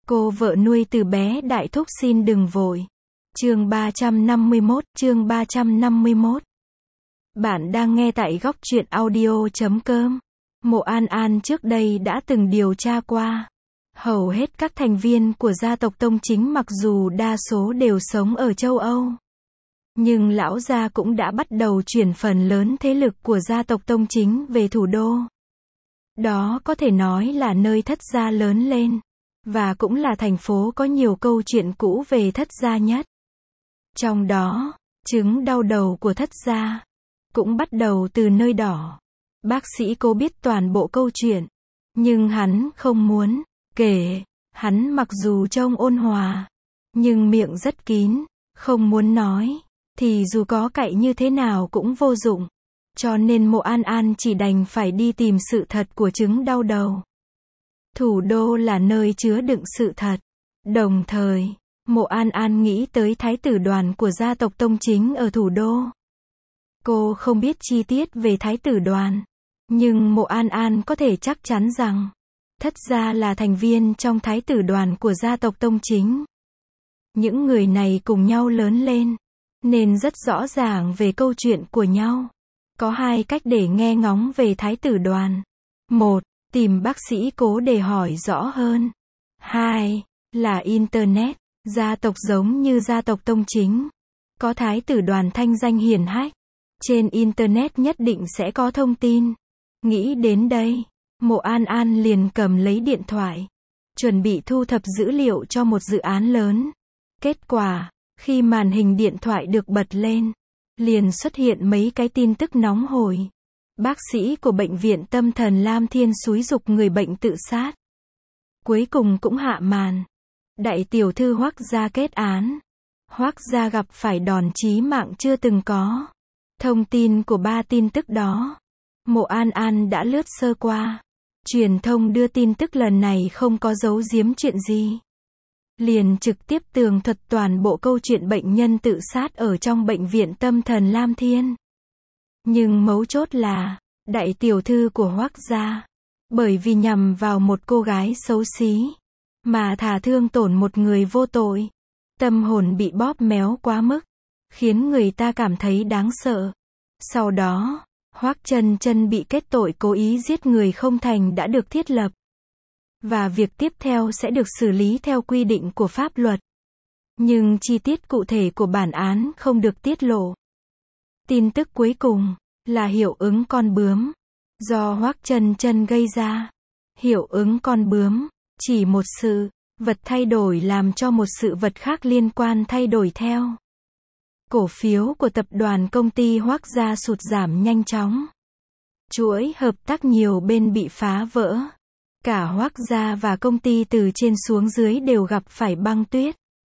Cô vợ nuôi từ bé đại thúc xin đừng vội. Chương 351. Bạn đang nghe tại góc truyện audio.com. Mộ An An trước đây đã từng điều tra qua. Hầu hết các thành viên của gia tộc Tông Chính mặc dù đa số đều sống ở châu Âu, nhưng lão gia cũng đã bắt đầu chuyển phần lớn thế lực của gia tộc Tông Chính về thủ đô. Đó có thể nói là nơi Thất gia lớn lên, và cũng là thành phố có nhiều câu chuyện cũ về Thất gia nhất. Trong đó, chứng đau đầu của Thất gia cũng bắt đầu từ nơi đó. Bác sĩ Cố biết toàn bộ câu chuyện, nhưng hắn không muốn kể. Hắn mặc dù trông ôn hòa, nhưng miệng rất kín, không muốn nói, thì dù có cậy như thế nào cũng vô dụng. Cho nên Mộ An An chỉ đành phải đi tìm sự thật của chứng đau đầu. Thủ đô là nơi chứa đựng sự thật. Đồng thời, Mộ An An nghĩ tới thái tử đoàn của gia tộc Tông Chính ở thủ đô. Cô không biết chi tiết về thái tử đoàn, nhưng Mộ An An có thể chắc chắn rằng Thất gia là thành viên trong thái tử đoàn của gia tộc Tông Chính. Những người này cùng nhau lớn lên, nên rất rõ ràng về câu chuyện của nhau. Có hai cách để nghe ngóng về thái tử đoàn. Một, tìm bác sĩ Cố để hỏi rõ hơn. Hai, là Internet. Gia tộc giống như gia tộc Tông Chính, có thái tử đoàn thanh danh hiển hách. Trên Internet nhất định sẽ có thông tin. Nghĩ đến đây, Mộ An An liền cầm lấy điện thoại, chuẩn bị thu thập dữ liệu cho một dự án lớn. Kết quả, khi màn hình điện thoại được bật lên, liền xuất hiện mấy cái tin tức nóng hổi. Bác sĩ của bệnh viện tâm thần Lam Thiên xúi giục người bệnh tự sát. Cuối cùng cũng hạ màn. Đại tiểu thư Hoắc gia kết án. Hoắc gia gặp phải đòn chí mạng chưa từng có. Thông tin của ba tin tức đó, Mộ An An đã lướt sơ qua. Truyền thông đưa tin tức lần này không có giấu giếm chuyện gì, liền trực tiếp tường thuật toàn bộ câu chuyện bệnh nhân tự sát ở trong bệnh viện tâm thần Lam Thiên. Nhưng mấu chốt là, đại tiểu thư của Hoắc gia, bởi vì nhằm vào một cô gái xấu xí, mà thà thương tổn một người vô tội. Tâm hồn bị bóp méo quá mức, khiến người ta cảm thấy đáng sợ. Sau đó, Hoắc Chân Chân bị kết tội cố ý giết người không thành đã được thiết lập. Và việc tiếp theo sẽ được xử lý theo quy định của pháp luật. Nhưng chi tiết cụ thể của bản án không được tiết lộ. Tin tức cuối cùng là hiệu ứng con bướm, do Hoắc Chân Chân gây ra. Hiệu ứng con bướm chỉ một sự vật thay đổi làm cho một sự vật khác liên quan thay đổi theo. Cổ phiếu của tập đoàn công ty Hoắc gia sụt giảm nhanh chóng. Chuỗi hợp tác nhiều bên bị phá vỡ. Cả Hoắc gia và công ty từ trên xuống dưới đều gặp phải băng tuyết.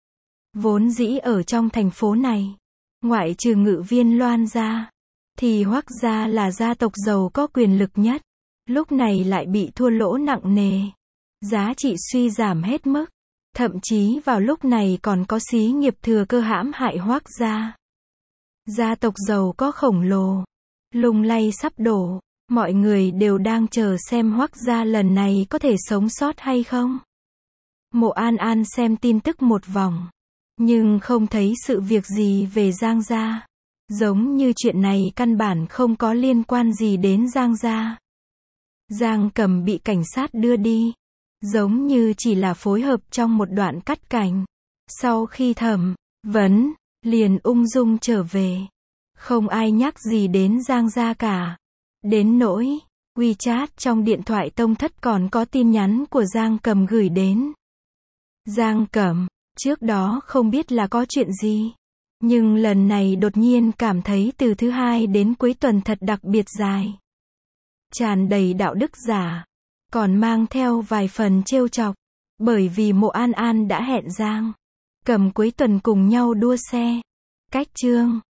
Vốn dĩ ở trong thành phố này, ngoại trừ Ngự Viên Loan ra, thì Hoắc gia là gia tộc giàu có quyền lực nhất. Lúc này lại bị thua lỗ nặng nề. Giá trị suy giảm hết mức. Thậm chí vào lúc này còn có xí nghiệp thừa cơ hãm hại Hoắc gia. Gia tộc giàu có khổng lồ, lung lay sắp đổ. Mọi người đều đang chờ xem Hoắc gia lần này có thể sống sót hay không. Mộ An An xem tin tức một vòng, nhưng không thấy sự việc gì về Giang gia. Giống như chuyện này căn bản không có liên quan gì đến Giang gia. Giang Cầm bị cảnh sát đưa đi, giống như chỉ là phối hợp trong một đoạn cắt cảnh. Sau khi thẩm vấn, liền ung dung trở về. Không ai nhắc gì đến Giang gia cả. Đến nỗi WeChat trong điện thoại Tông Thất còn có tin nhắn của Giang Cầm gửi đến. Giang Cầm, trước đó không biết là có chuyện gì, nhưng lần này đột nhiên cảm thấy từ thứ hai đến cuối tuần thật đặc biệt dài. Tràn đầy đạo đức giả, còn mang theo vài phần trêu chọc, bởi vì Mộ An An đã hẹn Giang Cầm cuối tuần cùng nhau đua xe. Cách chương